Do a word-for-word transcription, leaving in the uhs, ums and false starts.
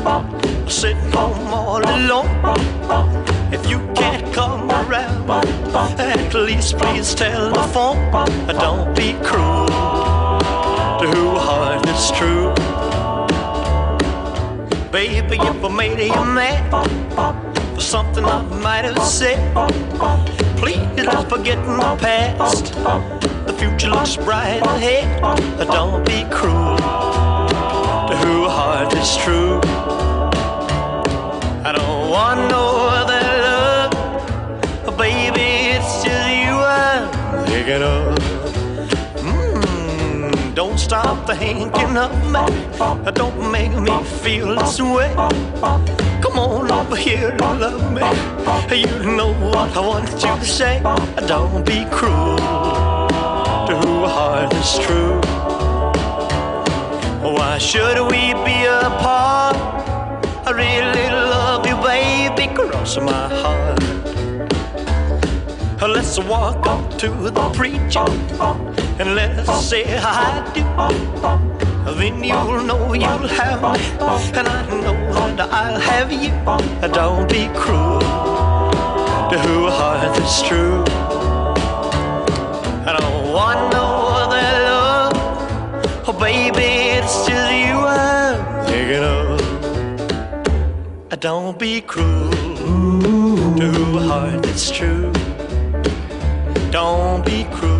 sitting home all alone. If you can't come around, at least please telephone. Don't be cruel to whose heart is true. Baby, if I made you mad for something I might have said, please let's forget the past. The future looks bright ahead. Don't be cruel to whose heart is true. I don't want no other love, baby, it's just you I'm thinking of. Mm, don't stop thinking of me, don't make me feel this way. Come on over here and love me, you know what I want you to say. Don't be cruel to whose heart is true. Why should we be apart? I really love you, baby, cross my heart. Let's walk up to the preacher and let's say I do. Then you'll know you'll have me, and I know that I'll have you. Don't be cruel to whose heart is true. I don't want no other love, oh baby, it's just you I'm thinking of. Don't be cruel to whose heart is true. Don't be cruel.